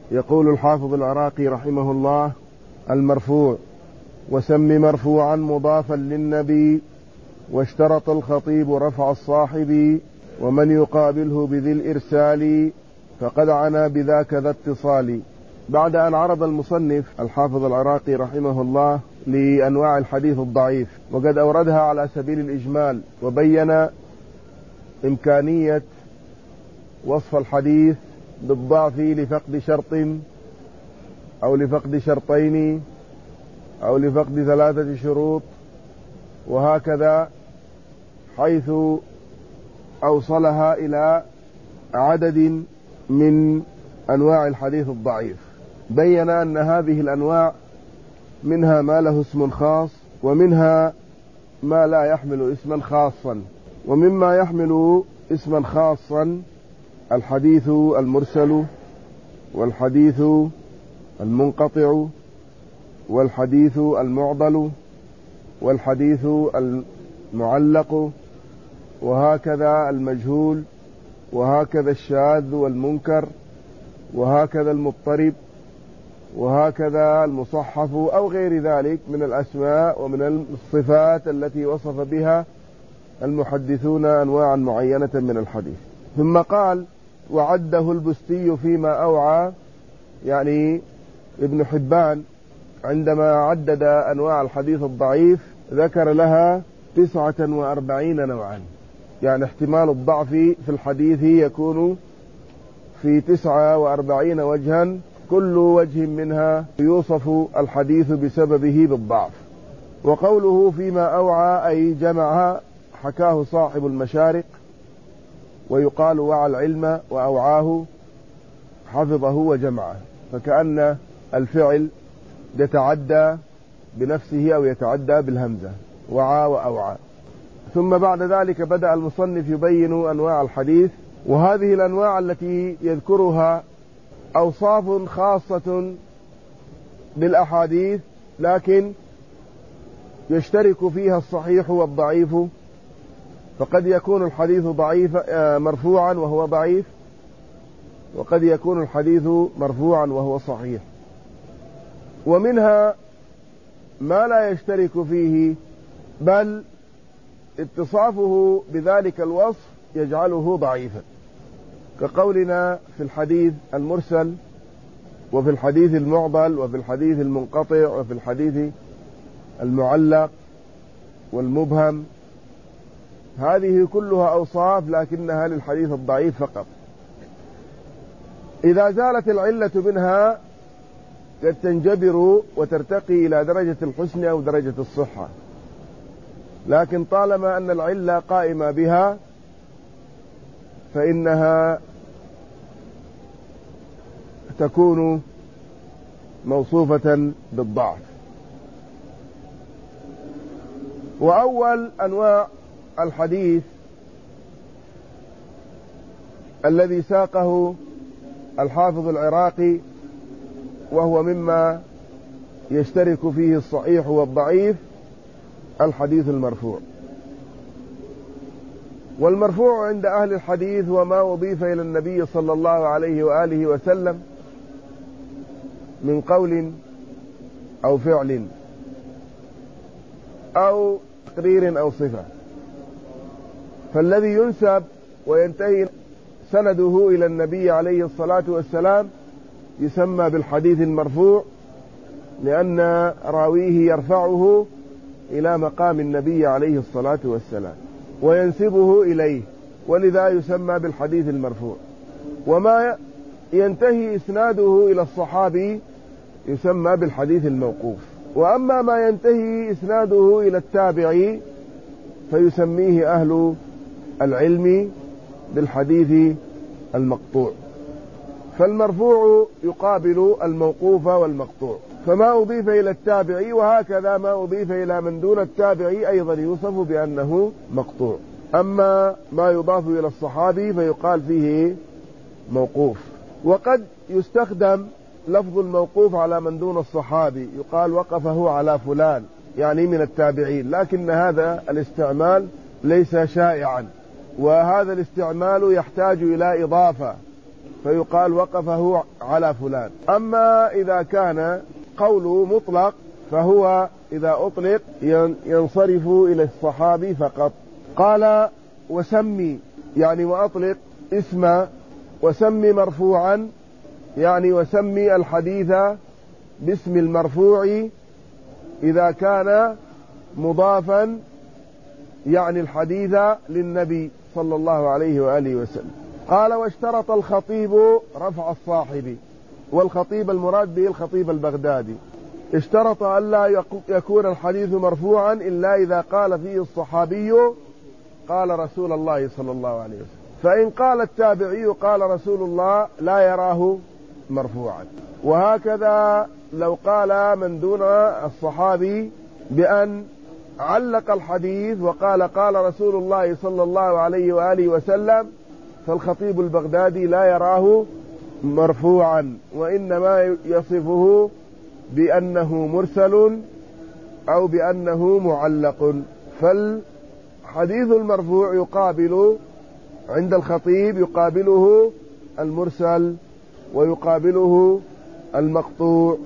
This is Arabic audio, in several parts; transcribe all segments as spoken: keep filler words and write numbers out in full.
يقول الحافظ العراقي رحمه الله: المرفوع: وسم مرفوعا مضافا للنبي، واشترط الخطيب رفع الصاحب، ومن يقابله بذي الإرسال فقد عنا بذاك ذا اتصال. بعد أن عرض المصنف الحافظ العراقي رحمه الله لأنواع الحديث الضعيف، وقد أوردها على سبيل الإجمال، وبين إمكانية وصف الحديث بالضعف لفقد شرط أو لفقد شرطين أو لفقد ثلاثة شروط، وهكذا، حيث أوصلها إلى عدد من أنواع الحديث الضعيف. بين أن هذه الأنواع منها ما له اسم خاص، ومنها ما لا يحمل اسما خاصا. ومما يحمل اسما خاصا الحديث المرسل، والحديث المنقطع، والحديث المعضل، والحديث المعلق، وهكذا المجهول، وهكذا الشاذ والمنكر، وهكذا المضطرب، وهكذا المصحف، أو غير ذلك من الأسماء ومن الصفات التي وصف بها المحدثون أنواعا معينة من الحديث. ثم قال: وعده البستي فيما أوعى، يعني ابن حبان عندما عدد أنواع الحديث الضعيف ذكر لها تسعة وأربعين نوعا، يعني احتمال الضعف في الحديث يكون في تسعة وأربعين وجها، كل وجه منها يوصف الحديث بسببه بالضعف. وقوله فيما أوعى أي جمع، حكاه صاحب المشارق، ويقال وعى العلم وأوعاه، حفظه وجمعه، فكأن الفعل يتعدى بنفسه أو يتعدى بالهمزة، وعى وأوعى. ثم بعد ذلك بدأ المصنف يبين أنواع الحديث، وهذه الأنواع التي يذكرها أوصاف خاصة بالأحاديث، لكن يشترك فيها الصحيح والضعيف، فقد يكون الحديث ضعيف مرفوعا وهو ضعيف، وقد يكون الحديث مرفوعا وهو صحيح. ومنها ما لا يشترك فيه، بل اتصافه بذلك الوصف يجعله ضعيفا، كقولنا في الحديث المرسل، وفي الحديث المعضل، وفي الحديث المنقطع، وفي الحديث المعلق والمبهم. هذه كلها أوصاف لكنها للحديث الضعيف فقط. إذا زالت العلة منها قد تنجبر وترتقي إلى درجة الحسن أو درجة الصحة، لكن طالما أن العلة قائمة بها فإنها تكون موصوفة بالضعف. وأول أنواع الحديث الذي ساقه الحافظ العراقي، وهو مما يشترك فيه الصحيح والضعيف، الحديث المرفوع. والمرفوع عند أهل الحديث هو ما أضيف إلى النبي صلى الله عليه وآله وسلم من قول أو فعل أو تقرير أو صفة. فالذي ينسب وينتهي سنده إلى النبي عليه الصلاة والسلام يسمى بالحديث المرفوع، لأن راويه يرفعه إلى مقام النبي عليه الصلاة والسلام وينسبه إليه، ولذا يسمى بالحديث المرفوع. وما ينتهي إسناده إلى الصحابي يسمى بالحديث الموقوف. وأما ما ينتهي إسناده إلى التابعي فيسميه أهل العلم بالحديث المقطوع. فالمرفوع يقابل الموقوف والمقطوع، فما أضيف إلى التابعي وهكذا ما أضيف إلى من دون التابعي أيضا يوصف بأنه مقطوع. أما ما يضاف إلى الصحابي فيقال فيه موقوف. وقد يستخدم لفظ الموقوف على من دون الصحابي، يقال وقفه على فلان، يعني من التابعين، لكن هذا الاستعمال ليس شائعا، وهذا الاستعمال يحتاج إلى إضافة، فيقال وقفه على فلان. أما إذا كان قوله مطلق فهو إذا أطلق ينصرف إلى الصحابي فقط. قال وسمي يعني وأطلق اسم، وسمي مرفوعا يعني وسمي الحديث باسم المرفوع إذا كان مضافا يعني الحديث للنبي صلى الله عليه وآله وسلم. قال واشترط الخطيب رفع الصاحب، والخطيب المراد به الخطيب البغدادي، اشترط ألا يكون الحديث مرفوعا إلا إذا قال فيه الصحابي قال رسول الله صلى الله عليه وسلم. فإن قال التابعي قال رسول الله لا يراه مرفوعا. وهكذا لو قال من دون الصحابي بأن علق الحديث وقال قال رسول الله صلى الله عليه وآله وسلم، فالخطيب البغدادي لا يراه مرفوعا، وإنما يصفه بأنه مرسل أو بأنه معلق. فالحديث المرفوع يقابل عند الخطيب يقابله المرسل ويقابله المقطوع،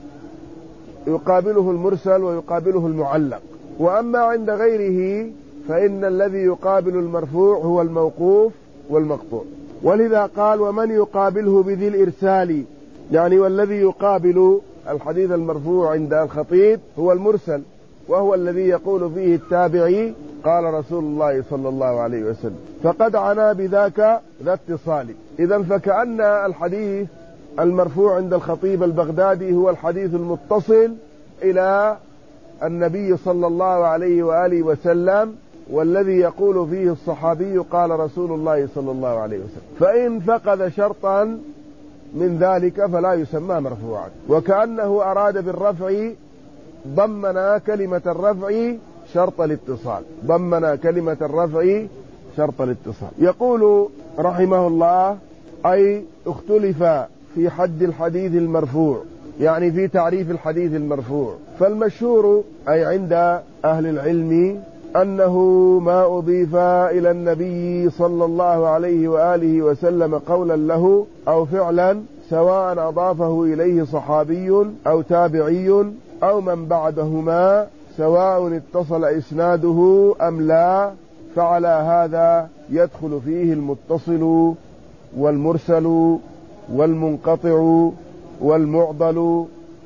يقابله المرسل ويقابله المعلق. وأما عند غيره فإن الذي يقابل المرفوع هو الموقوف والمقطوع. ولذا قال ومن يقابله بذي الإرسال، يعني والذي يقابل الحديث المرفوع عند الخطيب هو المرسل، وهو الذي يقول فيه التابعي قال رسول الله صلى الله عليه وسلم، فقد عنا بذاك ذا اتصال. إذن فكأن الحديث المرفوع عند الخطيب البغدادي هو الحديث المتصل إلى النبي صلى الله عليه وآله وسلم، والذي يقول فيه الصحابي قال رسول الله صلى الله عليه وسلم. فإن فقد شرطا من ذلك فلا يسمى مرفوعا. وكأنه أراد بالرفع ضمنا كلمة الرفع شرط الاتصال، ضمنا كلمة الرفع شرط الاتصال. يقول رحمه الله أي اختلف في حد الحديث المرفوع، يعني في تعريف الحديث المرفوع. فالمشهور أي عند أهل العلم أنه ما أضيف إلى النبي صلى الله عليه وآله وسلم قولا له أو فعلا، سواء أضافه إليه صحابي أو تابعي أو من بعدهما، سواء اتصل إسناده أم لا، فعلى هذا يدخل فيه المتصل والمرسل والمنقطع والمعضل.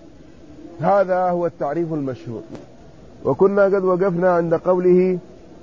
هذا هو التعريف المشهور. وكنا قد وقفنا عند قوله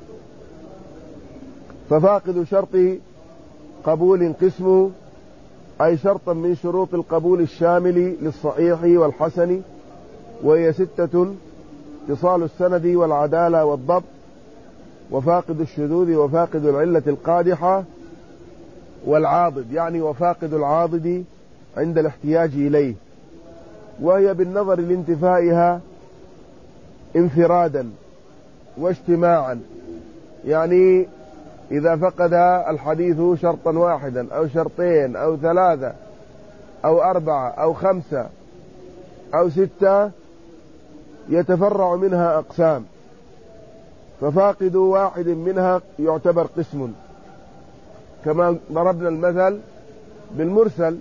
ففاقد شرط قبول قسم، أي شرطا من شروط القبول الشامل للصحيح والحسن، وهي ستة: اتصال السند والعدالة والضبط، وفاقد الشذوذ، وفاقد العلة القادحة، والعاضد، يعني وفاقد العاضد عند الاحتياج إليه، وهي بالنظر لانتفائها انفرادا واجتماعا. يعني إذا فقد الحديث شرطا واحدا أو شرطين أو ثلاثة أو أربعة أو خمسة أو ستة يتفرع منها أقسام، ففاقد واحد منها يعتبر قسم، كما ضربنا المثل بالمرسل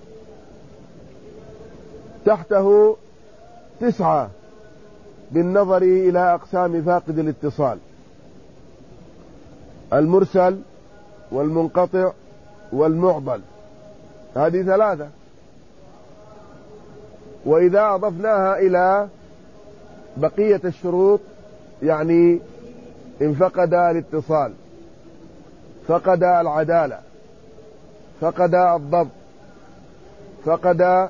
تحته تسعة بالنظر إلى أقسام فاقد الاتصال: المرسل والمنقطع والمعضل، هذه ثلاثة. وإذا أضفناها إلى بقية الشروط، يعني إن فقد الاتصال، فقد العدالة، فقد الضبط، فقد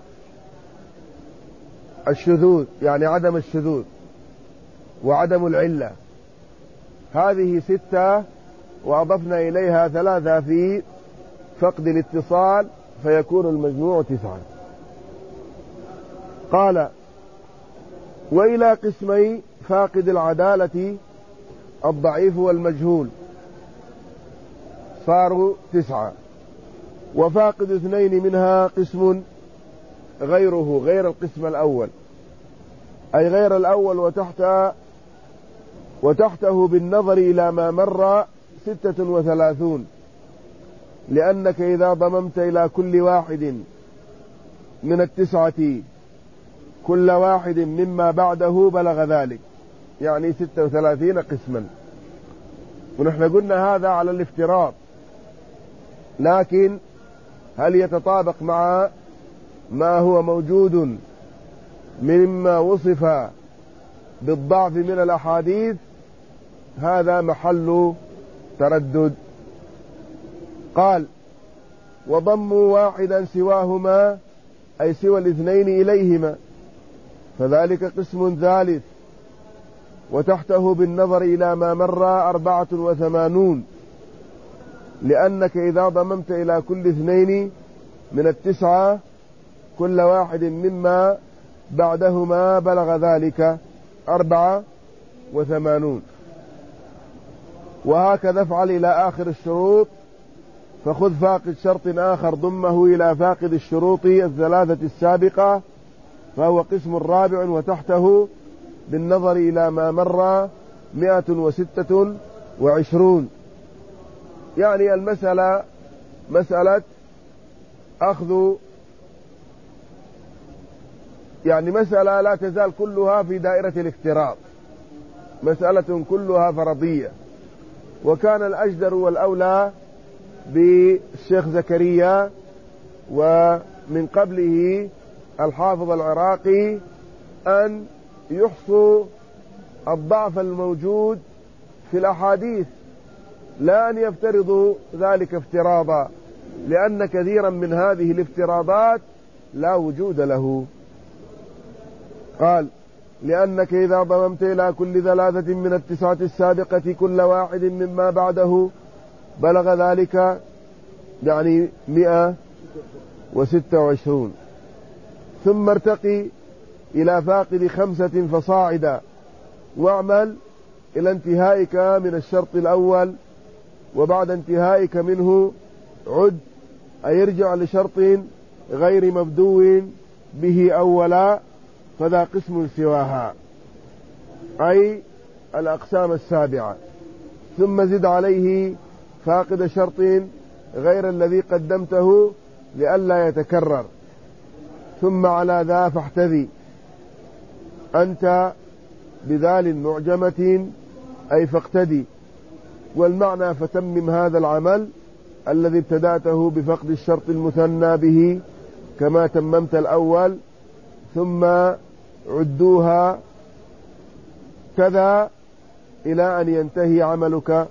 الشذوذ يعني عدم الشذوذ، وعدم العلة، هذه ستة، وأضفنا إليها ثلاثة في فقد الاتصال، فيكون المجموع تسعة. قال وإلى قسمي فاقد العدالة الضعيف والمجهول صاروا تسعة، وفاقد اثنين منها قسم غيره غير القسم الأول، أي غير الأول وتحت وتحته بالنظر إلى ما مر ستة وثلاثون، لأنك إذا ضممت إلى كل واحد من التسعة كل واحد مما بعده بلغ ذلك، يعني ستة وثلاثين قسما. ونحن قلنا هذا على الافتراض، لكن هل يتطابق مع ما هو موجود مما وصف بالضعف من الأحاديث؟ هذا محل تردد. قال: وضموا واحدا سواهما، أي سوى الاثنين إليهما، فذلك قسم ثالث. وتحته بالنظر إلى ما مر أربعة وثمانون، لأنك إذا ضممت إلى كل اثنين من التسعة كل واحد مما بعدهما بلغ ذلك أربعة وثمانون. وهكذا افعل إلى آخر الشروط، فخذ فاقد شرط آخر ضمه إلى فاقد الشروط الثلاثة السابقة، فهو قسم رابع. وتحته بالنظر إلى ما مر مئة وستة وعشرون. يعني المسألة مسألة أخذ، يعني مسألة لا تزال كلها في دائرة الافتراض، مسألة كلها فرضية. وكان الأجدر والأولى بالشيخ زكريا ومن قبله الحافظ العراقي أن يحصوا الضعف الموجود في الأحاديث، لا أن يفترضوا ذلك افتراضا، لأن كثيرا من هذه الافتراضات لا وجود له. قال: لأنك إذا ضممت إلى كل ثلاثة من التسعة السابقة كل واحد مما بعده بلغ ذلك، يعني مئة وستة وعشرون. ثم ارتقي إلى فاقد خمسة فصاعدا، واعمل إلى انتهائك من الشرط الأول، وبعد انتهائك منه عد، أي ارجع لشرط غير مبدو به أولا، فذا قسم سواها، أي الأقسام السابعة. ثم زد عليه فاقد شرط غير الذي قدمته لئلا يتكرر. ثم على ذا فاحتذي أنت بذال معجمة، أي فاقتدي. والمعنى: فتمم هذا العمل الذي ابتدأته بفقد الشرط المثنى به كما تممت الأول، ثم عدوها كذا إلى أن ينتهي عملك.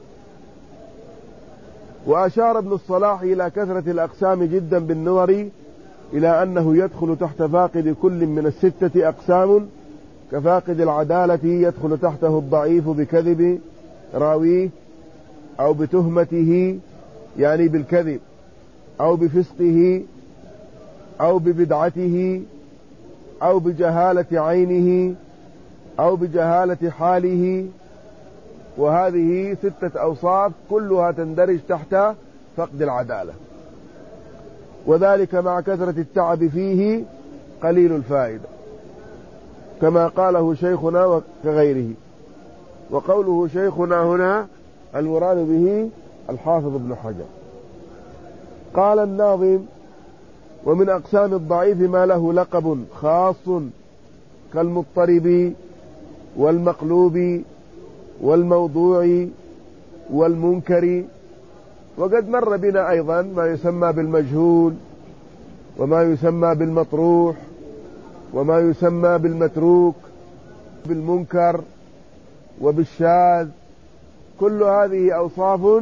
وأشار ابن الصلاح إلى كثرة الأقسام جدا بالنظر إلى أنه يدخل تحت فاقد كل من الستة أقسام، كفاقد العدالة يدخل تحته الضعيف بكذب راويه أو بتهمته، يعني بالكذب، أو بفسقه أو ببدعته أو بجهالة عينه أو بجهالة حاله. وهذه ستة أوصاف كلها تندرج تحت فقد العدالة، وذلك مع كثرة التعب فيه قليل الفائدة، كما قاله شيخنا وكغيره. وقوله شيخنا هنا المراد به الحافظ ابن حجر. قال الناظم: ومن أقسام الضعيف ما له لقب خاص كالمضطرب والمقلوب والموضوع والمنكر. وقد مر بنا أيضا ما يسمى بالمجهول، وما يسمى بالمطروح، وما يسمى بالمتروك، بالمنكر وبالشاذ. كل هذه أوصاف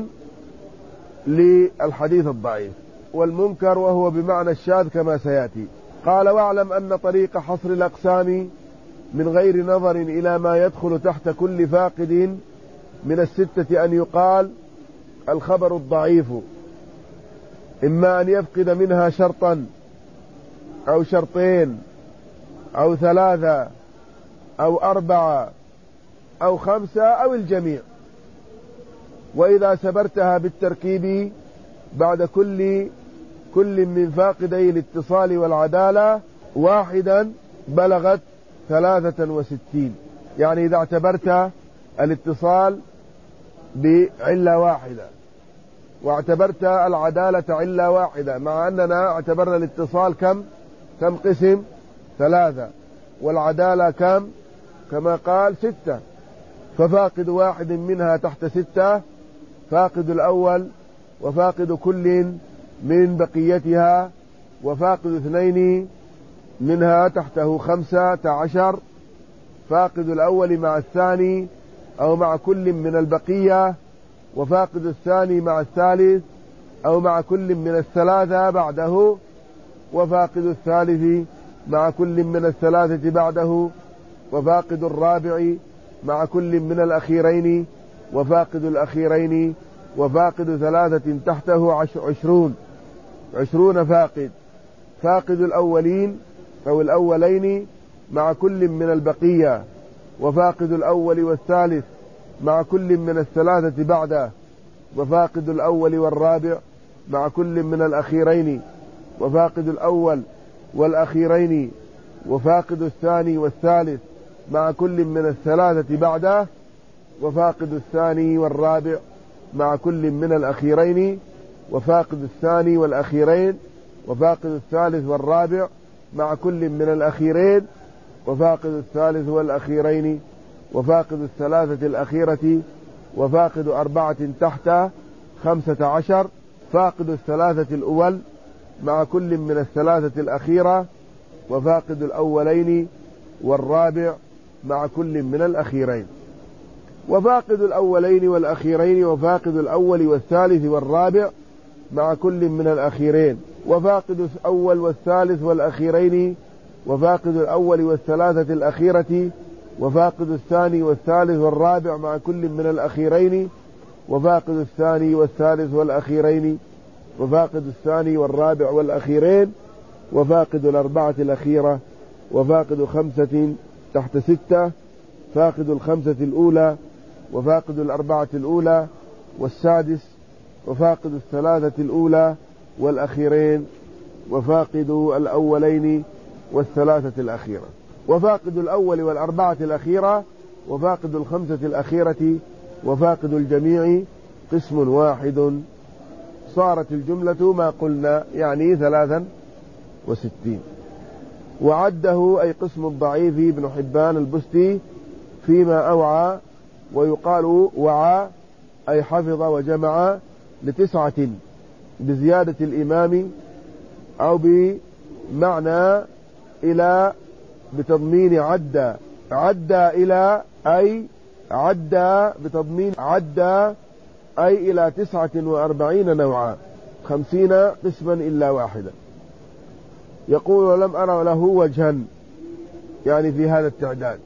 للحديث الضعيف. والمنكر وهو بمعنى الشاذ كما سيأتي. قال: واعلم أن طريق حصر الأقسام من غير نظر إلى ما يدخل تحت كل فاقد من الستة أن يقال الخبر الضعيف إما أن يفقد منها شرطا أو شرطين أو ثلاثة أو أربعة أو خمسة أو الجميع. وإذا سبرتها بالتركيب بعد كل كل من فاقدي الاتصال والعدالة واحدا بلغت ثلاثة وستين. يعني إذا اعتبرت الاتصال بعلة واحدة واعتبرت العدالة علة واحدة، مع أننا اعتبرنا الاتصال كم؟ كم قسم؟ ثلاثة. والعدالة كم؟ كما قال ستة. ففاقد واحد منها تحت ستة، فاقد الأول وفاقد كل من بقيتها، وفاقد اثنين منها تحته خمسة عشر، فاقد الأول مع الثاني أو مع كل من البقية، وفاقد الثاني مع الثالث أو مع كل من الثلاثة بعده، وفاقد الثالث مع كل من الثلاثة بعده، وفاقد الرابع مع كل من الأخيرين، وفاقد الأخيرين، وفاقد ثلاثة تحته عشرون عشرون فاقد. فاقد الأولين أو الأولين مع كل من البقية، وفاقد الأول والثالث مع كل من الثلاثة بعده، وفاقد الأول والرابع مع كل من الأخيرين، وفاقد الأول والأخيرين، وفاقد الثاني والثالث مع كل من الثلاثة بعده، وفاقد الثاني والرابع مع كل من الأخيرين، وفاقد الثاني والأخيرين، وفاقد الثالث والرابع مع كل من الأخيرين، وفاقد الثالث والأخيرين، وفاقد الثلاثة الأخيرة، وفاقد أربعة تحت خمسة عشر، فاقد الثلاثة الأول مع كل من الثلاثة الأخيرة، وفاقد الأولين والرابع مع كل من الأخيرين. وفاقد الأولين والأخيرين، وفاقد الأول والثالث والرابع مع كل من الأخيرين، وفاقد الأول والثالث والأخيرين، وفاقد الأول والثلاثة الأخيرة، وفاقد الثاني والثالث والرابع مع كل من الأخيرين، وفاقد الثاني والثالث والأخيرين، وفاقد الثاني والرابع والأخيرين، وفاقد الأربعة الأخيرة، وفاقد خمسة تحت ستة، فاقد الخمسة الأولى، وفاقد الأربعة الأولى والسادس، وفاقد الثلاثة الأولى والأخيرين، وفاقد الأولين والثلاثة الأخيرة، وفاقد الأول والأربعة الأخيرة، وفاقد الخمسة الأخيرة، وفاقد الجميع قسم واحد. صارت الجملة ما قلنا، يعني ثلاثا وستين. وعده أي قسم الضعيف ابن حبان البستي فيما أوعى، ويقال وعى أي حفظ وجمع لتسعة بزيادة الإمام، أو بمعنى إلى بتضمين عدى. عدى إلى أي عدى بتضمين عدى أي إلى تسعة وأربعين نوعا، خمسين قسما إلا واحدا. يقول ولم أرى له وجها، يعني في هذا التعداد.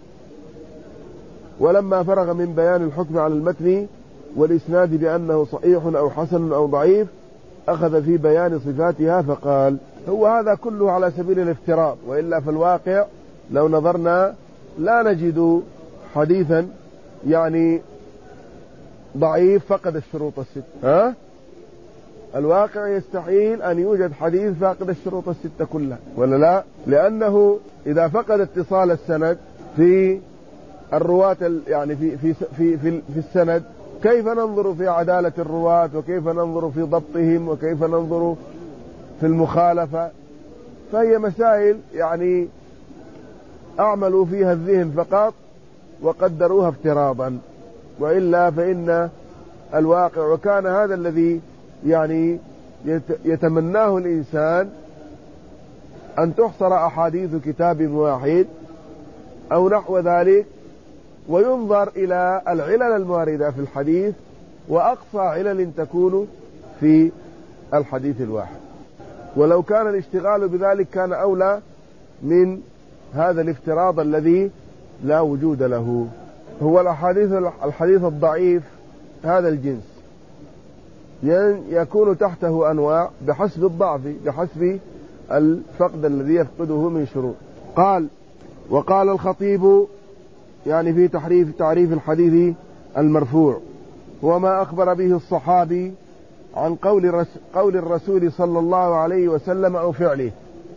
ولما فرغ من بيان الحكم على المتن والإسناد بأنه صحيح أو حسن أو ضعيف، أخذ في بيان صفاتها فقال: هو هذا كله على سبيل الافتراض، وإلا في الواقع لو نظرنا لا نجد حديثا يعني ضعيف فقد الشروط الست. ها؟ الواقع يستحيل أن يوجد حديث فاقد الشروط الستة كلها، ولا لا؟ لأنه إذا فقد اتصال السند في الرواة، يعني في في في في, في السند، كيف ننظر في عدالة الرواة، وكيف ننظر في ضبطهم، وكيف ننظر في المخالفة؟ فهي مسائل يعني أعملوا فيها الذهن فقط وقدروها افتراضا، وإلا فإن الواقع، وكان هذا الذي يعني يتمناه الإنسان، أن تحصر أحاديث كتاب واحد أو نحو ذلك، وينظر إلى العلل المواردة في الحديث، وأقصى علل تكون في الحديث الواحد. ولو كان الاشتغال بذلك كان أولى من هذا الافتراض الذي لا وجود له. هو الحديث الحديث الضعيف هذا الجنس يكون تحته أنواع بحسب الضعف، بحسب الفقد الذي يفقده من شروط. قال: وقال الخطيب يعني في تحريف تعريف الحديث المرفوع: هو ما أخبر به الصحابي عن قول قول الرسول صلى الله عليه وسلم أو فعله.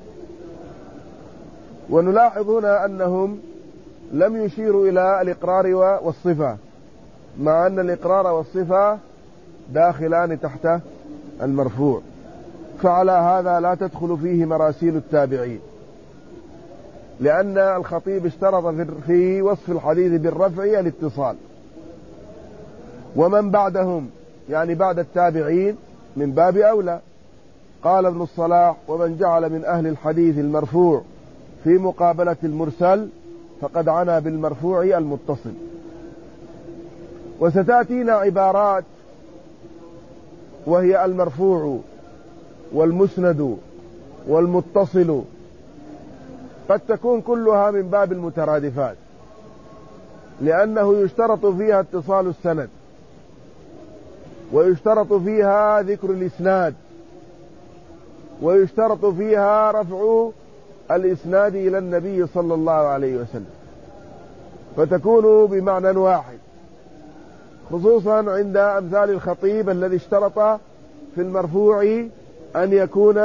ونلاحظ هنا أنهم لم يشيروا إلى الإقرار والصفة، مع أن الإقرار والصفة داخلان تحت المرفوع، فعلى هذا لا تدخل فيه مراسيل التابعين، لأن الخطيب اشترط في وصف الحديث بالرفع الاتصال. ومن بعدهم يعني بعد التابعين من باب أولى. قال ابن الصلاح: ومن جعل من أهل الحديث المرفوع في مقابلة المرسل فقد عنى بالمرفوع المتصل. وستأتينا عبارات وهي المرفوع والمسند والمتصل، قد تكون كلها من باب المترادفات، لأنه يشترط فيها اتصال السند، ويشترط فيها ذكر الإسناد، ويشترط فيها رفع الإسناد إلى النبي صلى الله عليه وسلم، فتكون بمعنى واحد، خصوصا عند أمثال الخطيب الذي اشترط في المرفوع أن يكون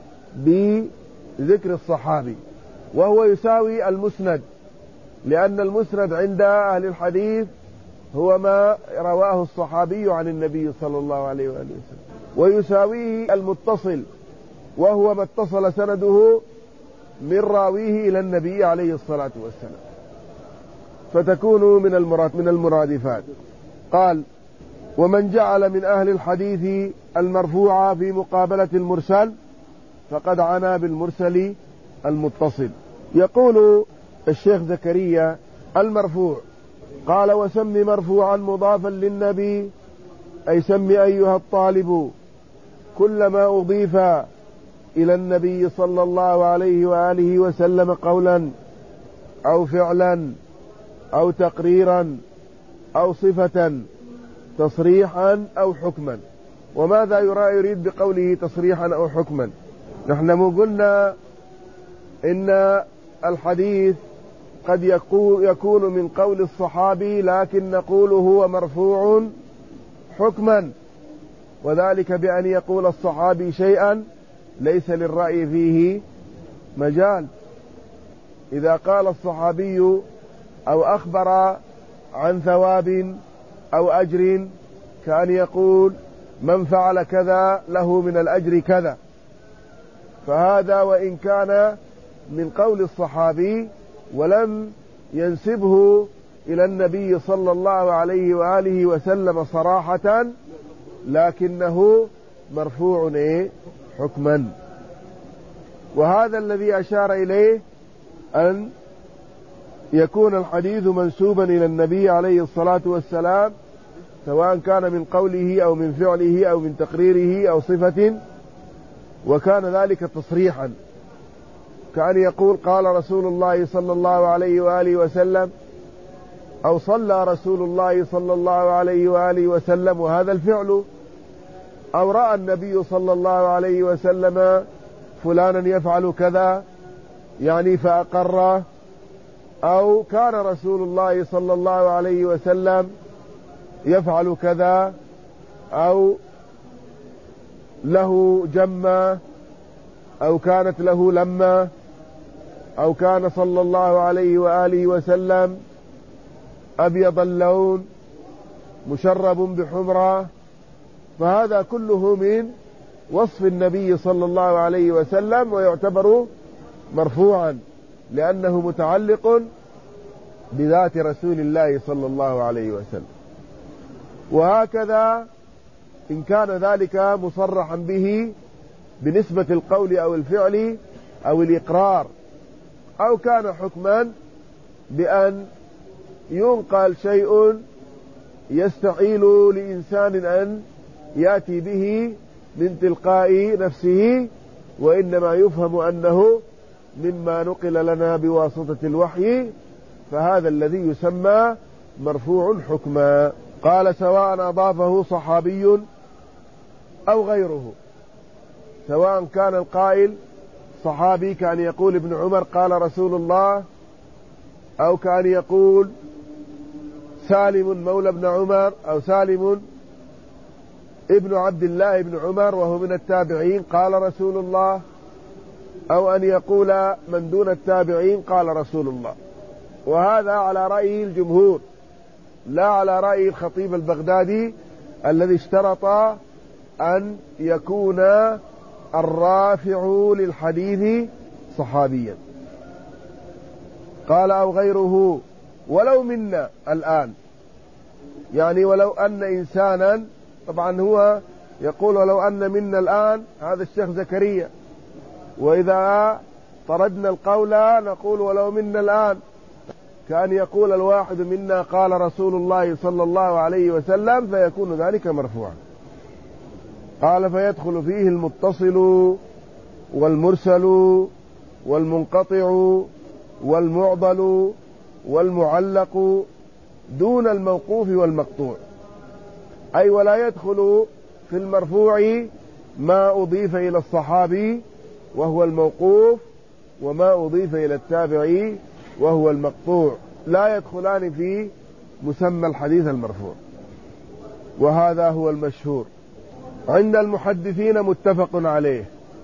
بذكر الصحابي، وهو يساوي المسند، لأن المسند عند أهل الحديث هو ما رواه الصحابي عن النبي صلى الله عليه وآله وسلم، ويساويه المتصل، وهو ما اتصل سنده من راويه إلى النبي عليه الصلاة والسلام، فتكون من المراد من المرادفات. قال: ومن جعل من أهل الحديث المرفوع في مقابلة المرسل فقد عنى بالمرسل المتصل. يقول الشيخ زكريا: المرفوع. قال: وسم مرفوعا مضافا للنبي، أي سم أيها الطالب كل ما أضيف إلى النبي صلى الله عليه وآله وسلم قولا أو فعلا أو تقريرا أو صفة تصريحا أو حكما. وماذا يريد بقوله تصريحا أو حكما؟ نحن قلنا إن الحديث قد يكون من قول الصحابي، لكن نقول هو مرفوع حكما، وذلك بأن يقول الصحابي شيئا ليس للرأي فيه مجال. إذا قال الصحابي أو أخبر عن ثواب أو أجر كأن يقول: من فعل كذا له من الأجر كذا، فهذا وإن كان من قول الصحابي ولم ينسبه إلى النبي صلى الله عليه وآله وسلم صراحة، لكنه مرفوع حكما. وهذا الذي أشار إليه أن يكون الحديث منسوبا إلى النبي عليه الصلاة والسلام، سواء كان من قوله أو من فعله أو من تقريره أو صفة، وكان ذلك تصريحا، كأن يقول: قال رسول الله صلى الله عليه وآله وسلم، أو صلى رسول الله صلى الله عليه وآله وسلم، وهذا الفعل، أو رأى النبي صلى الله عليه وسلم فلانا يفعل كذا يعني فأقره، أو كان رسول الله صلى الله عليه وسلم يفعل كذا، أو له جمة، أو كانت له لمة، أو كان صلى الله عليه وآله وسلم أبيض اللون مشرب بحمرة، فهذا كله من وصف النبي صلى الله عليه وسلم، ويعتبر مرفوعا لأنه متعلق بذات رسول الله صلى الله عليه وسلم. وهكذا إن كان ذلك مصرحا به بنسبة القول أو الفعل أو الإقرار، أو كان حكما بأن ينقل شيء يستحيل لإنسان أن يأتي به من تلقاء نفسه، وإنما يفهم أنه مما نقل لنا بواسطة الوحي، فهذا الذي يسمى مرفوع حكما. قال: سواء أضافه صحابي أو غيره، سواء كان القائل صحابي كان يقول ابن عمر قال رسول الله، أو كان يقول سالم مولى ابن عمر، أو سالم ابن عبد الله ابن عمر وهو من التابعين قال رسول الله، أو أن يقول من دون التابعين قال رسول الله. وهذا على رأي الجمهور، لا على رأي الخطيب البغدادي الذي اشترط أن يكون الرافع للحديث صحابيا. قال أو غيره ولو منا الآن، يعني ولو أن إنسانا، طبعا هو يقول ولو أن منا الآن، هذا الشيخ زكريا، وإذا طردنا القول نقول ولو منا الآن، كأن يقول الواحد منا قال رسول الله صلى الله عليه وسلم، فيكون ذلك مرفوعا. قال فيدخل فيه المتصل والمرسل والمنقطع والمعضل والمعلق دون الموقوف والمقطوع، أي ولا يدخل في المرفوع ما أضيف إلى الصحابي وهو الموقوف، وما أضيف إلى التابعي وهو المقطوع، لا يدخلان في مسمى الحديث المرفوع، وهذا هو المشهور عند المحدثين متفق عليه،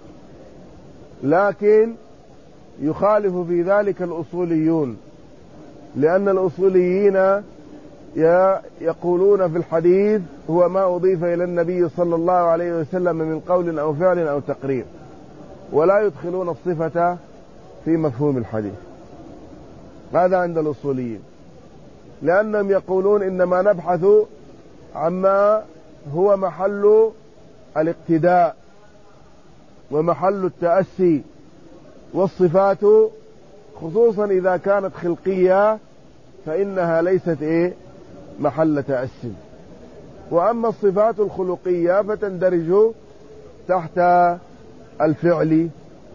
لكن يخالف في ذلك الأصوليون، لأن الأصوليين يقولون في الحديث هو ما أضيف إلى النبي صلى الله عليه وسلم من قول أو فعل أو تقرير، ولا يدخلون الصفة في مفهوم الحديث. هذا عند الأصوليين، لأنهم يقولون إنما نبحث عما هو محل الاقتداء ومحل التأسي، والصفات خصوصا إذا كانت خلقية فإنها ليست إيه محل تأسي، وأما الصفات الخلقية فتندرج تحت الفعل،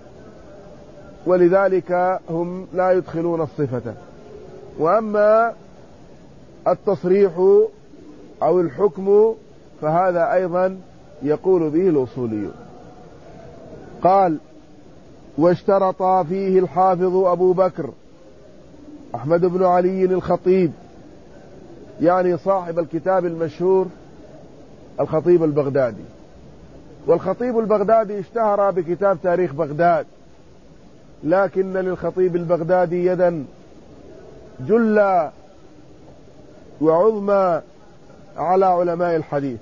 ولذلك هم لا يدخلون الصفة. وأما التصريح أو الحكم فهذا أيضا يقول به الأصوليون. قال واشترط فيه الحافظ أبو بكر أحمد بن علي الخطيب، يعني صاحب الكتاب المشهور الخطيب البغدادي، والخطيب البغدادي اشتهر بكتاب تاريخ بغداد، لكن للخطيب البغدادي يدا جلة وعظمى على علماء الحديث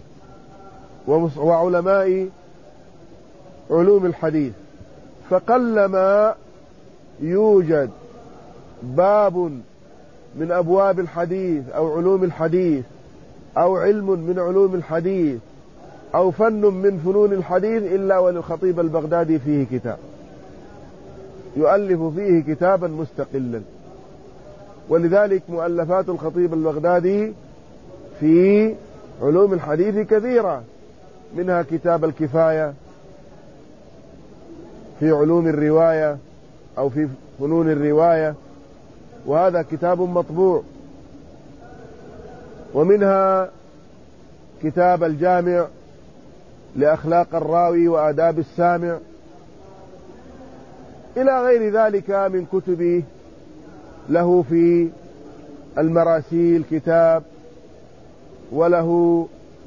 وعلماء علوم الحديث، فقلما يوجد باب من أبواب الحديث أو علوم الحديث أو علم من علوم الحديث أو فن من فنون الحديث إلا وللخطيب البغدادي فيه كتاب، يؤلف فيه كتابا مستقلا. ولذلك مؤلفات الخطيب البغدادي في علوم الحديث كثيرة، منها كتاب الكفاية في علوم الرواية أو في فنون الرواية، وهذا كتاب مطبوع، ومنها كتاب الجامع لأخلاق الراوي وآداب السامع، إلى غير ذلك من كتبه. له في المراسيل كتاب، وله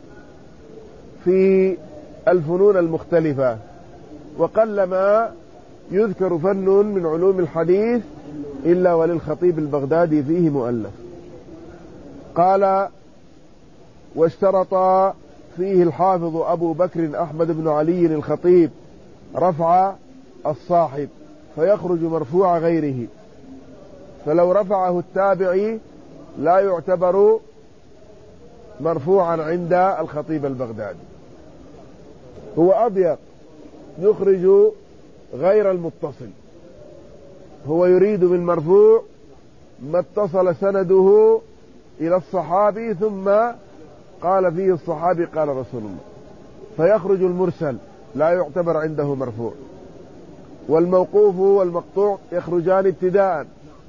في الفنون المختلفة، وقلما يذكر فن من علوم الحديث إلا وللخطيب البغدادي فيه مؤلف. قال واشترط فيه الحافظ أبو بكر أحمد بن علي الخطيب رفع الصاحب فيخرج مرفوع غيره، فلو رفعه التابعي لا يعتبر مرفوعا عند الخطيب البغدادي. هو أضيق، يخرج غير المتصل، هو يريد من مرفوع ما اتصل سنده إلى الصحابي ثم قال فيه الصحابي قال رسول الله، فيخرج المرسل لا يعتبر عنده مرفوع، والموقوف والمقطوع يخرجان ابتداء،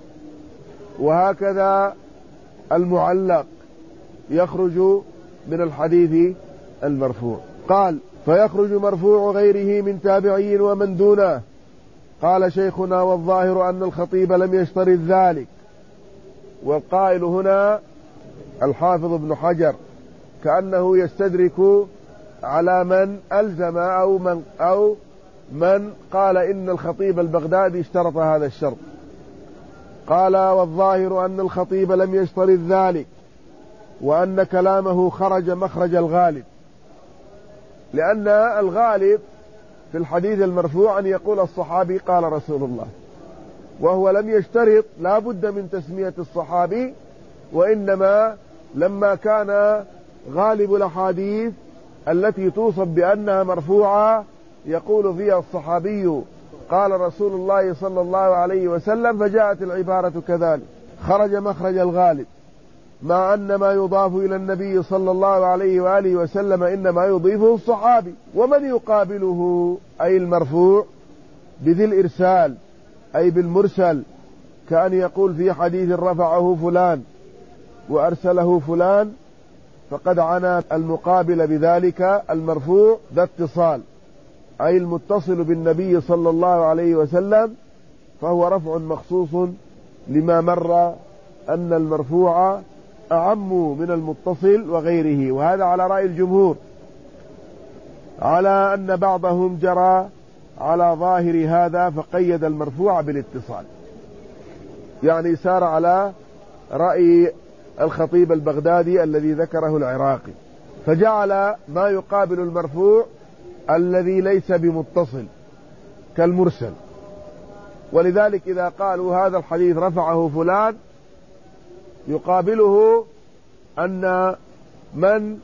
وهكذا المعلق يخرج من الحديث المرفوع. قال فيخرج مرفوع غيره من تابعي ومن دونه. قال شيخنا والظاهر أن الخطيب لم يشترط ذلك، والقائل هنا الحافظ ابن حجر كأنه يستدرك على من ألزم أو من, أو من قال إن الخطيب البغدادي اشترط هذا الشرط. قال والظاهر أن الخطيب لم يشترط ذلك، وأن كلامه خرج مخرج الغالب، لأن الغالب في الحديث المرفوع أن يقول الصحابي قال رسول الله، وهو لم يشترط لا بد من تسمية الصحابي، وإنما لما كان غالب الأحاديث التي توصف بأنها مرفوعة يقول فيها الصحابي قال رسول الله صلى الله عليه وسلم، فجاءت العبارة كذلك، خرج مخرج الغالب، مع أن ما يضاف إلى النبي صلى الله عليه وآله وسلم إنما يضيفه الصحابي. ومن يقابله أي المرفوع بذي الإرسال أي بالمرسل، كأن يقول في حديث رفعه فلان وأرسله فلان، فقد عنى المقابل بذلك المرفوع ذا اتصال أي المتصل بالنبي صلى الله عليه وسلم، فهو رفع مخصوص لما مر أن المرفوع أعم من المتصل وغيره. وهذا على رأي الجمهور، على أن بعضهم جرى على ظاهر هذا فقيد المرفوع بالاتصال، يعني سار على رأي الخطيب البغدادي الذي ذكره العراقي، فجعل ما يقابل المرفوع الذي ليس بمتصل كالمرسل. ولذلك إذا قالوا هذا الحديث رفعه فلان يقابله أن من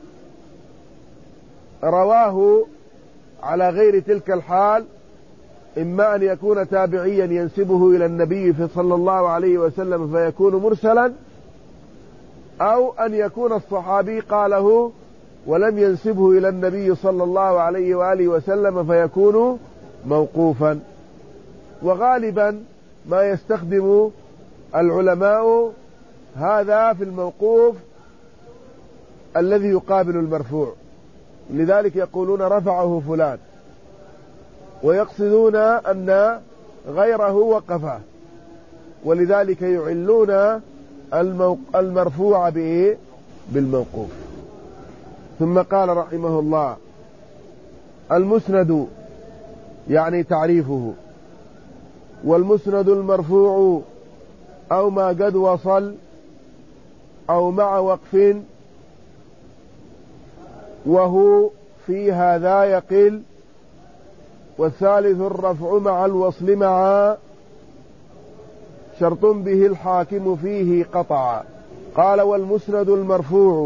رواه على غير تلك الحال إما أن يكون تابعيا ينسبه إلى النبي صلى الله عليه وسلم فيكون مرسلا، أو أن يكون الصحابي قاله ولم ينسبه إلى النبي صلى الله عليه وآله وسلم فيكون موقوفا. وغالبا ما يستخدم العلماء هذا في الموقوف الذي يقابل المرفوع، لذلك يقولون رفعه فلان، ويقصدون أن غيره وقفه، ولذلك يعلون المرفوع به بالموقوف. ثم قال رحمه الله: المسند يعني تعريفه، والمسند المرفوع أو ما قد وصل أو مع وقف، وهو في هذا يقل، والثالث الرفع مع الوصل معا، شرط به الحاكم فيه قطع. قال: والمسند المرفوع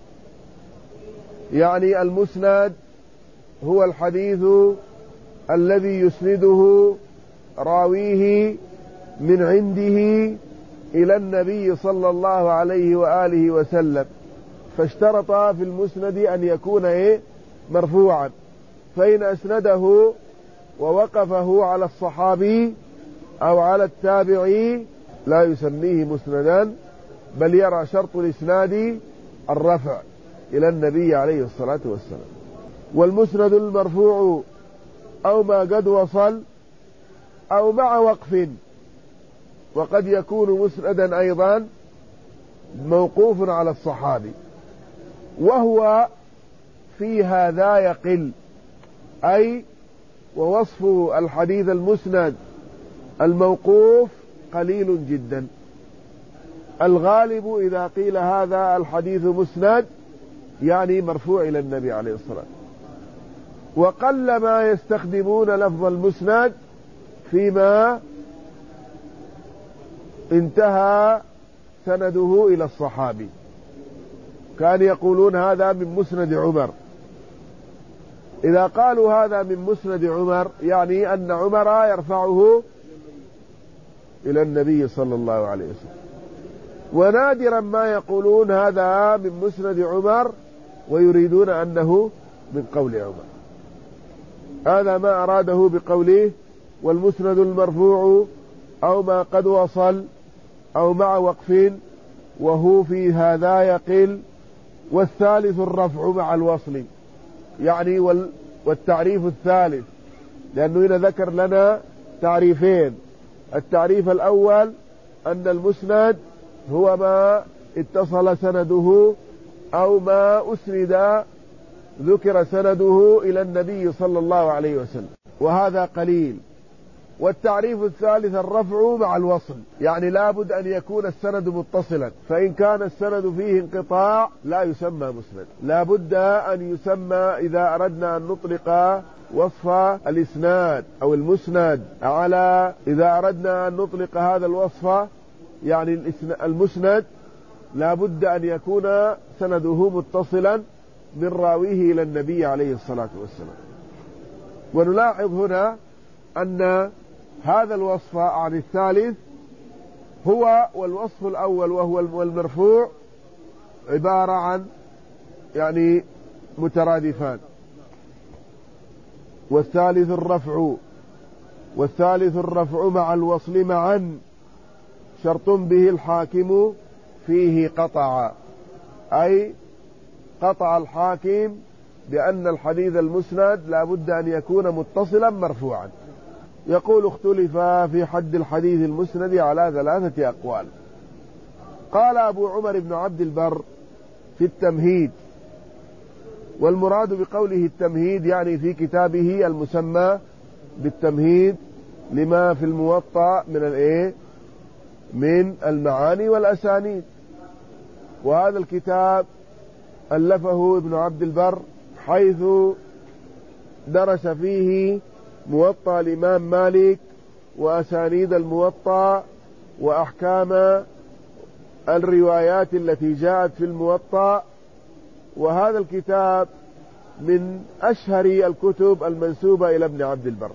يعني المسند هو الحديث الذي يسنده راويه من عنده إلى النبي صلى الله عليه وآله وسلم، فاشترط في المسند أن يكون إيه؟ مرفوعا، فإن أسنده ووقفه على الصحابي أو على التابعي لا يسميه مسندا، بل يرى شرط الإسناد الرفع إلى النبي عليه الصلاة والسلام. والمسند المرفوع أو ما قد وصل أو مع وقف، وقد يكون مسندا أيضا موقوف على الصحابي، وهو في هذا يقل، أي ووصف الحديث المسند الموقوف قليل جدا. الغالب إذا قيل هذا الحديث مسند يعني مرفوع إلى النبي عليه الصلاة والسلام، وقل ما يستخدمون لفظ المسند فيما انتهى سنده إلى الصحابي، كان يقولون هذا من مسند عمر. إذا قالوا هذا من مسند عمر يعني أن عمر يرفعه إلى النبي صلى الله عليه وسلم. ونادرا ما يقولون هذا من مسند عمر ويريدون أنه من قول عمر. هذا ما أراده بقوله: والمسند المرفوع أو ما قد وصل أو مع وقف، وهو في هذا يقل، والثالث الرفع مع الوصل، يعني والتعريف الثالث، لأنه هنا ذكر لنا تعريفين. التعريف الأول أن المسند هو ما اتصل سنده أو ما أسند ذكر سنده إلى النبي صلى الله عليه وسلم، وهذا قليل، والتعريف الثالث الرفع مع الوصل، يعني لا بد أن يكون السند متصلا، فإن كان السند فيه انقطاع لا يسمى مسند. لا بد أن يسمى إذا أردنا أن نطلق وصف الإسناد أو المسند على إذا أردنا أن نطلق هذا الوصف يعني المسند لا بد أن يكون سنده متصلا من راويه إلى النبي عليه الصلاة والسلام. ونلاحظ هنا أن هذا الوصف عن الثالث هو والوصف الأول وهو المرفوع عبارة عن يعني مترادفان، والثالث الرفع والثالث الرفع مع الوصل معا شرط به الحاكم فيه قطع، أي قطع الحاكم بأن الحديث المسند لا بد أن يكون متصلا مرفوعا. يقول اختلف في حد الحديث المسند على ثلاثة أقوال. قال أبو عمر بن عبد البر في التمهيد، والمراد بقوله التمهيد يعني في كتابه المسمى بالتمهيد لما في الموطأ من الايه من المعاني والأسانيد. وهذا الكتاب ألفه ابن عبد البر حيث درس فيه موطأ الإمام مالك وأسانيد الموطأ وأحكام الروايات التي جاءت في الموطأ. وهذا الكتاب من أشهر الكتب المنسوبة إلى ابن عبد البر،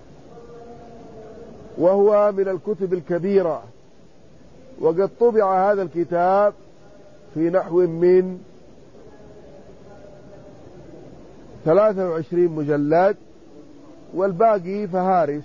وهو من الكتب الكبيرة، وقد طبع هذا الكتاب في نحو من ثلاثة وعشرين مجلد، والباقي فهارس،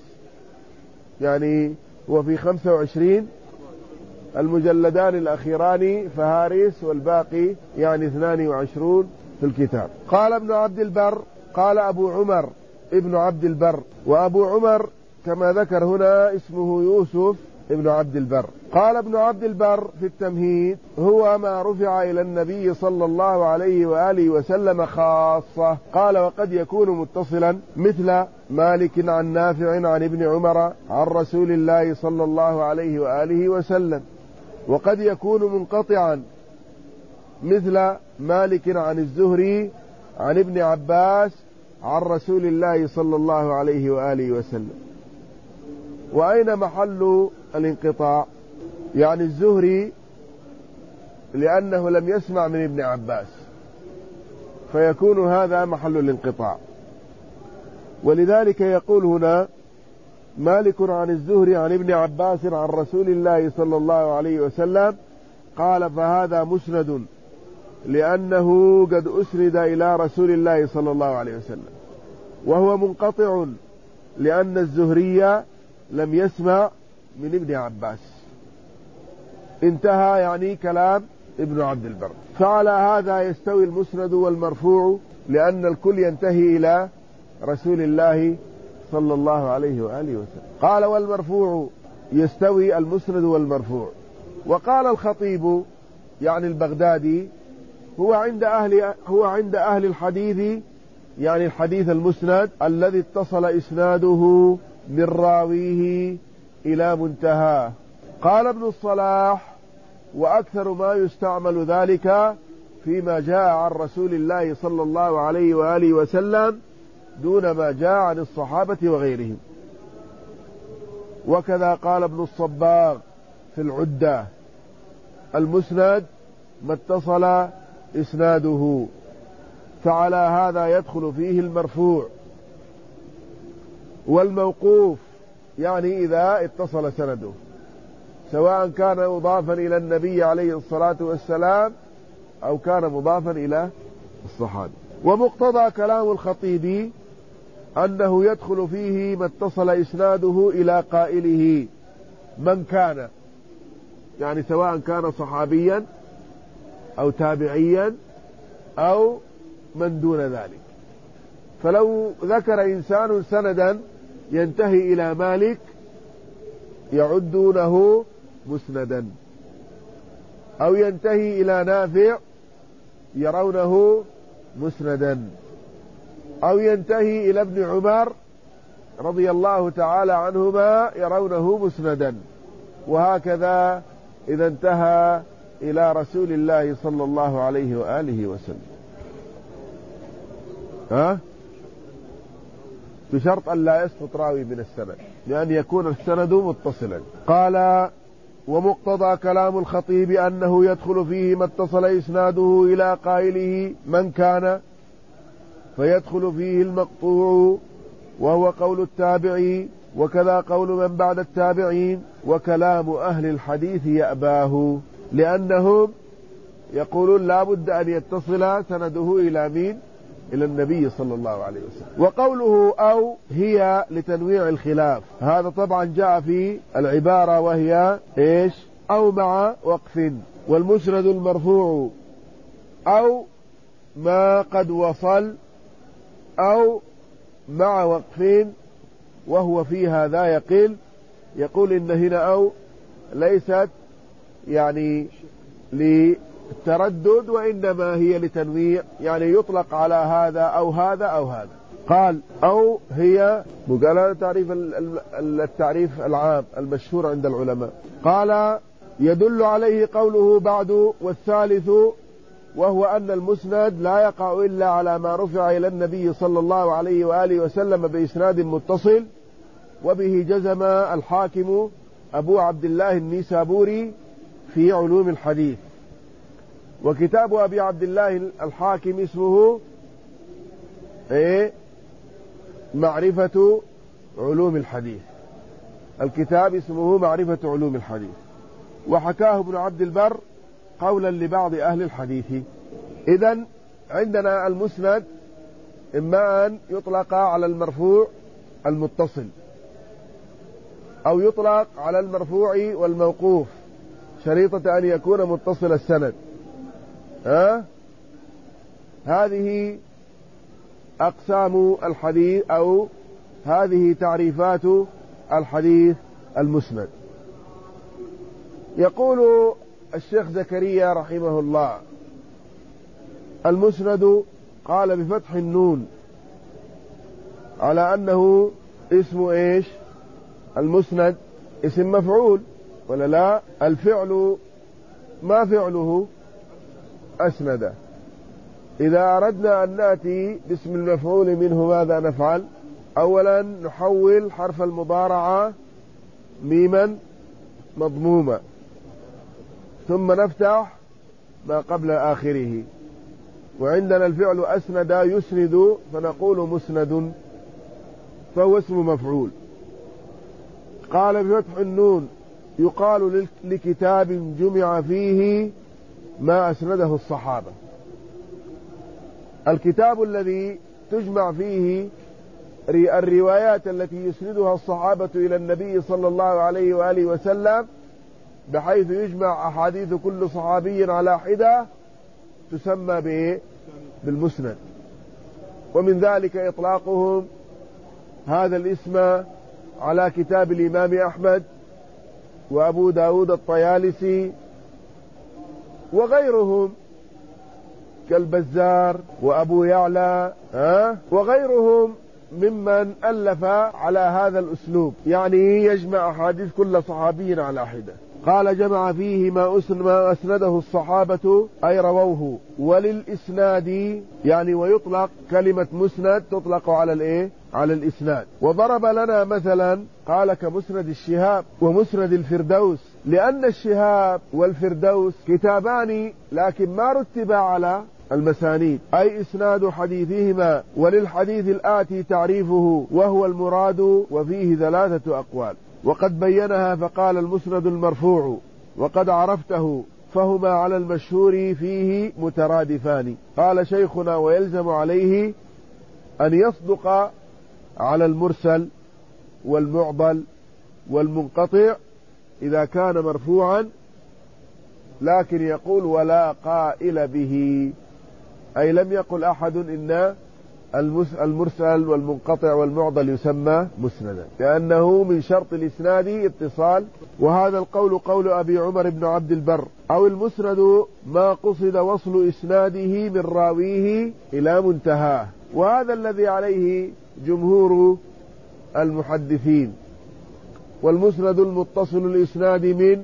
يعني هو في خمسة وعشرين المجلدان الأخيران فهارس، والباقي يعني اثنان وعشرون في الكتاب. قال ابن عبد البر قال أبو عمر ابن عبد البر، وأبو عمر كما ذكر هنا اسمه يوسف ابن عبد البر. قال ابن عبد البر في التمهيد هو ما رفع إلى النبي صلى الله عليه وآله وسلم خاصة. قال وقد يكون متصلا مثل مالك عن نافع عن ابن عمر عن رسول الله صلى الله عليه وآله وسلم، وقد يكون منقطعا مثل مالك عن الزهري عن ابن عباس عن رسول الله صلى الله عليه وآله وسلم. وأين محل الانقطاع؟ يعني الزهري لأنه لم يسمع من ابن عباس فيكون هذا محل الانقطاع، ولذلك يقول هنا مالك عن الزهري عن ابن عباس عن رسول الله صلى الله عليه وسلم. قال فهذا مسند لأنه قد أسند إلى رسول الله صلى الله عليه وسلم، وهو منقطع لأن الزهري لم يسمع من ابن عباس. انتهى يعني كلام ابن عبد البر. فعلى هذا يستوي المسند والمرفوع لأن الكل ينتهي إلى رسول الله صلى الله عليه وآله وسلم. قال والمرفوع يستوي المسند والمرفوع. وقال الخطيب يعني البغدادي هو عند أهل هو عند أهل الحديث يعني الحديث المسند الذي اتصل إسناده من راويه إلى منتهى. قال ابن الصلاح وأكثر ما يستعمل ذلك فيما جاء عن رسول الله صلى الله عليه وآله وسلم دون ما جاء عن الصحابة وغيرهم. وكذا قال ابن الصباغ في العدة المسند ما اتصل إسناده، فعلى هذا يدخل فيه المرفوع. والموقوف يعني إذا اتصل سنده سواء كان مضافا إلى النبي عليه الصلاة والسلام أو كان مضافا إلى الصحابة. ومقتضى كلام الخطيب أنه يدخل فيه ما اتصل إسناده إلى قائله من كان، يعني سواء كان صحابيا أو تابعيا أو من دون ذلك. فلو ذكر إنسان سندا ينتهي إلى مالك يعدونه مسندا، أو ينتهي إلى نافع يرونه مسندا، أو ينتهي إلى ابن عمر رضي الله تعالى عنهما يرونه مسندا، وهكذا إذا انتهى إلى رسول الله صلى الله عليه وآله وسلم. ها؟ بشرط أن لا يسقط راوي من السند، لأن يكون السند متصلا. قال: ومقتضى كلام الخطيب أنه يدخل فيه ما اتصل إسناده إلى قائله من كان، فيدخل فيه المقطوع وهو قول التابعي، وكذا قول من بعد التابعين، وكلام أهل الحديث يأباه، لأنهم يقولون لا بد أن يتصل سنده إلى مين؟ إلى النبي صلى الله عليه وسلم. وقوله أو هي لتنويع الخلاف، هذا طبعا جاء في العبارة وهي إيش؟ أو مع وقف. والمسند المرفوع أو ما قد وصل أو مع وقف، وهو في هذا يقل. يقول إن هنا أو ليست يعني للتردد، وإنما هي لتنويع، يعني يطلق على هذا أو هذا أو هذا. قال: أو هي مقالة تعريف التعريف العام المشهور عند العلماء. قال: يدل عليه قوله بعد والثالث، وهو أن المسند لا يقع إلا على ما رفع إلى النبي صلى الله عليه وآله وسلم بإسناد متصل، وبه جزم الحاكم أبو عبد الله النيسابوري في علوم الحديث. وكتاب أبي عبد الله الحاكم اسمه إيه؟ معرفة علوم الحديث. الكتاب اسمه معرفة علوم الحديث. وحكاه ابن عبد البر قولا لبعض أهل الحديث. إذن عندنا المسند إما أن يطلق على المرفوع المتصل، أو يطلق على المرفوع والموقوف، شريطة أن يكون متصل السند. ها؟ هذه أقسام الحديث، أو هذه تعريفات الحديث المسند. يقول الشيخ زكريا رحمه الله: المسند قال بفتح النون على أنه اسم إيش؟ المسند اسم مفعول ولا لا؟ الفعل ما فعله؟ أسند. إذا أردنا أن نأتي باسم المفعول منه ماذا نفعل؟ أولا نحول حرف المضارعة ميما مضمومة، ثم نفتح ما قبل آخره، وعندنا الفعل أسند يسند، فنقول مسند، فهو اسم مفعول. قال بفتح النون: يقال لكتاب جمع فيه ما أسنده الصحابة. الكتاب الذي تجمع فيه الروايات التي يسندها الصحابة إلى النبي صلى الله عليه وآله وسلم، بحيث يجمع أحاديث كل صحابي على حدة، تسمى بالمسند. ومن ذلك إطلاقهم هذا الاسم على كتاب الإمام أحمد وأبو داود الطيالسي وغيرهم كالبزار وأبو يعلى ها وغيرهم ممن ألف على هذا الأسلوب، يعني يجمع أحاديث كل صحابي على حدة. قال: جمع فيه ما أسنده الصحابة أي رووه. وللإسناد يعني ويطلق كلمة مسند تطلق على الإيه؟ على الإسناد. وضرب لنا مثلا قال: كمسند الشهاب ومسند الفردوس، لأن الشهاب والفردوس كتابان لكن ما رتبا على المسانيد، أي إسناد حديثهما. وللحديث الآتي تعريفه وهو المراد، وفيه ثلاثة أقوال، وقد بينها فقال: المسند المرفوع، وقد عرفته، فهما على المشهور فيه مترادفان. قال شيخنا: ويلزم عليه أن يصدق على المرسل والمعضل والمنقطع إذا كان مرفوعا، لكن يقول: ولا قائل به، أي لم يقل أحد إن المرسل والمنقطع والمعضل يسمى مسندا، لأنه من شرط الإسناد اتصال. وهذا القول قول أبي عمر بن عبد البر. أو المسند ما قصد وصل إسناده من راويه إلى منتهاه، وهذا الذي عليه جمهور المحدثين. والمسند المتصل الإسناد من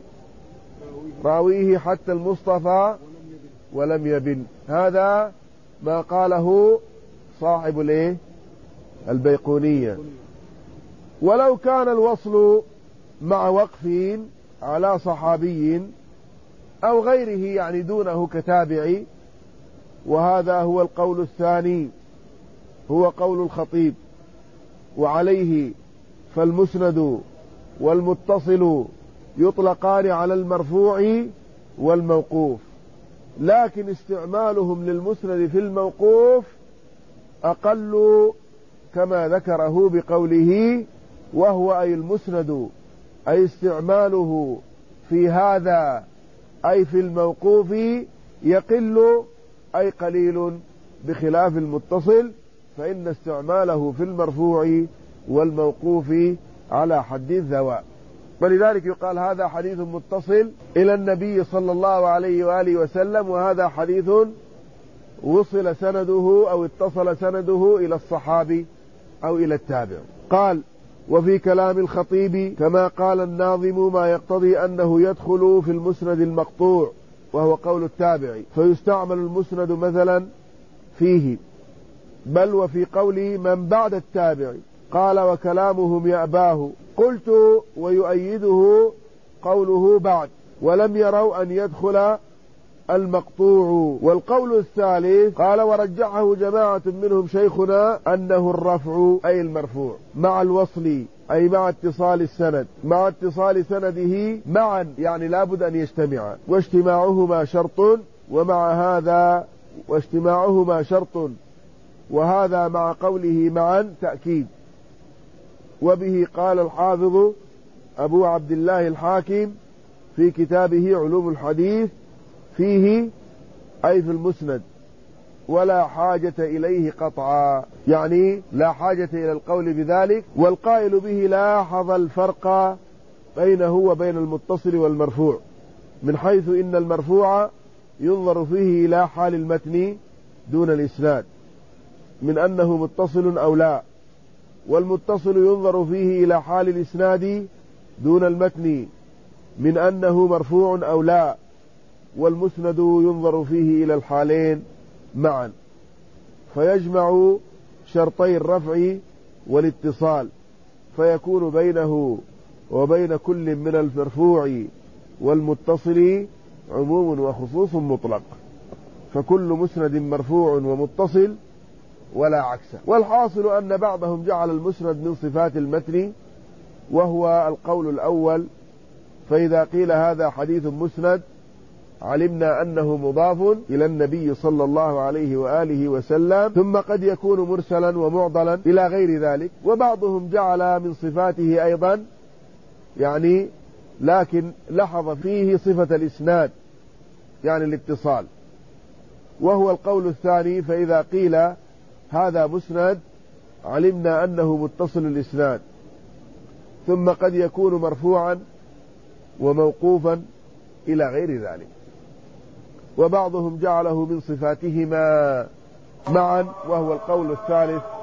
راويه حتى المصطفى ولم يبن. هذا ما قاله صاحب الايه البيقونية. ولو كان الوصل مع وقف على صحابي أو غيره يعني دونه كتابعي، وهذا هو القول الثاني، هو قول الخطيب، وعليه فالمسند والمتصل يطلقان على المرفوع والموقوف، لكن استعمالهم للمسند في الموقوف أقل كما ذكره بقوله وهو أي المسند، أي استعماله في هذا أي في الموقوف يقل أي قليل بخلاف المتصل، فإن استعماله في المرفوع والموقوف على حد الذواء. ولذلك يقال هذا حديث متصل إلى النبي صلى الله عليه وآله وسلم، وهذا حديث وصل سنده أو اتصل سنده إلى الصحابي أو إلى التابع. قال: وفي كلام الخطيب كما قال الناظم ما يقتضي أنه يدخل في المسند المقطوع وهو قول التابع، فيستعمل المسند مثلا فيه، بل وفي قول من بعد التابع. قال: وكلامهم يأباه. قلت: ويؤيده قوله بعد، ولم يروا أن يدخل المقطوع. والقول الثالث قال: ورجحه جماعة منهم شيخنا أنه الرفع أي المرفوع مع الوصل أي مع اتصال السند، مع اتصال سنده معا يعني لابد أن يجتمعا، واجتماعهما شرط، ومع هذا واجتماعهما شرط، وهذا مع قوله معا تأكيد. وبه قال الحافظ أبو عبد الله الحاكم في كتابه علوم الحديث فيه أي في المسند: ولا حاجة إليه قطعا، يعني لا حاجة إلى القول بذلك. والقائل به لاحظ الفرق بينه وبين المتصل والمرفوع، من حيث إن المرفوع ينظر فيه إلى حال المتن دون الإسناد من أنه متصل أو لا، والمتصل ينظر فيه إلى حال الإسناد دون المتن من أنه مرفوع أو لا، والمسند ينظر فيه إلى الحالين معا، فيجمع شرطي الرفع والاتصال، فيكون بينه وبين كل من المرفوع والمتصل عموم وخصوص مطلق، فكل مسند مرفوع ومتصل ولا عكسه. والحاصل أن بعضهم جعل المسند من صفات المتن، وهو القول الأول، فإذا قيل هذا حديث مسند علمنا أنه مضاف إلى النبي صلى الله عليه وآله وسلم، ثم قد يكون مرسلا ومعضلا إلى غير ذلك. وبعضهم جعل من صفاته أيضا يعني لكن لحظ فيه صفة الإسناد يعني الاتصال، وهو القول الثاني، فإذا قيل هذا مسند علمنا أنه متصل الإسناد، ثم قد يكون مرفوعا وموقوفا إلى غير ذلك. وبعضهم جعله من صفاتهما معا، وهو القول الثالث،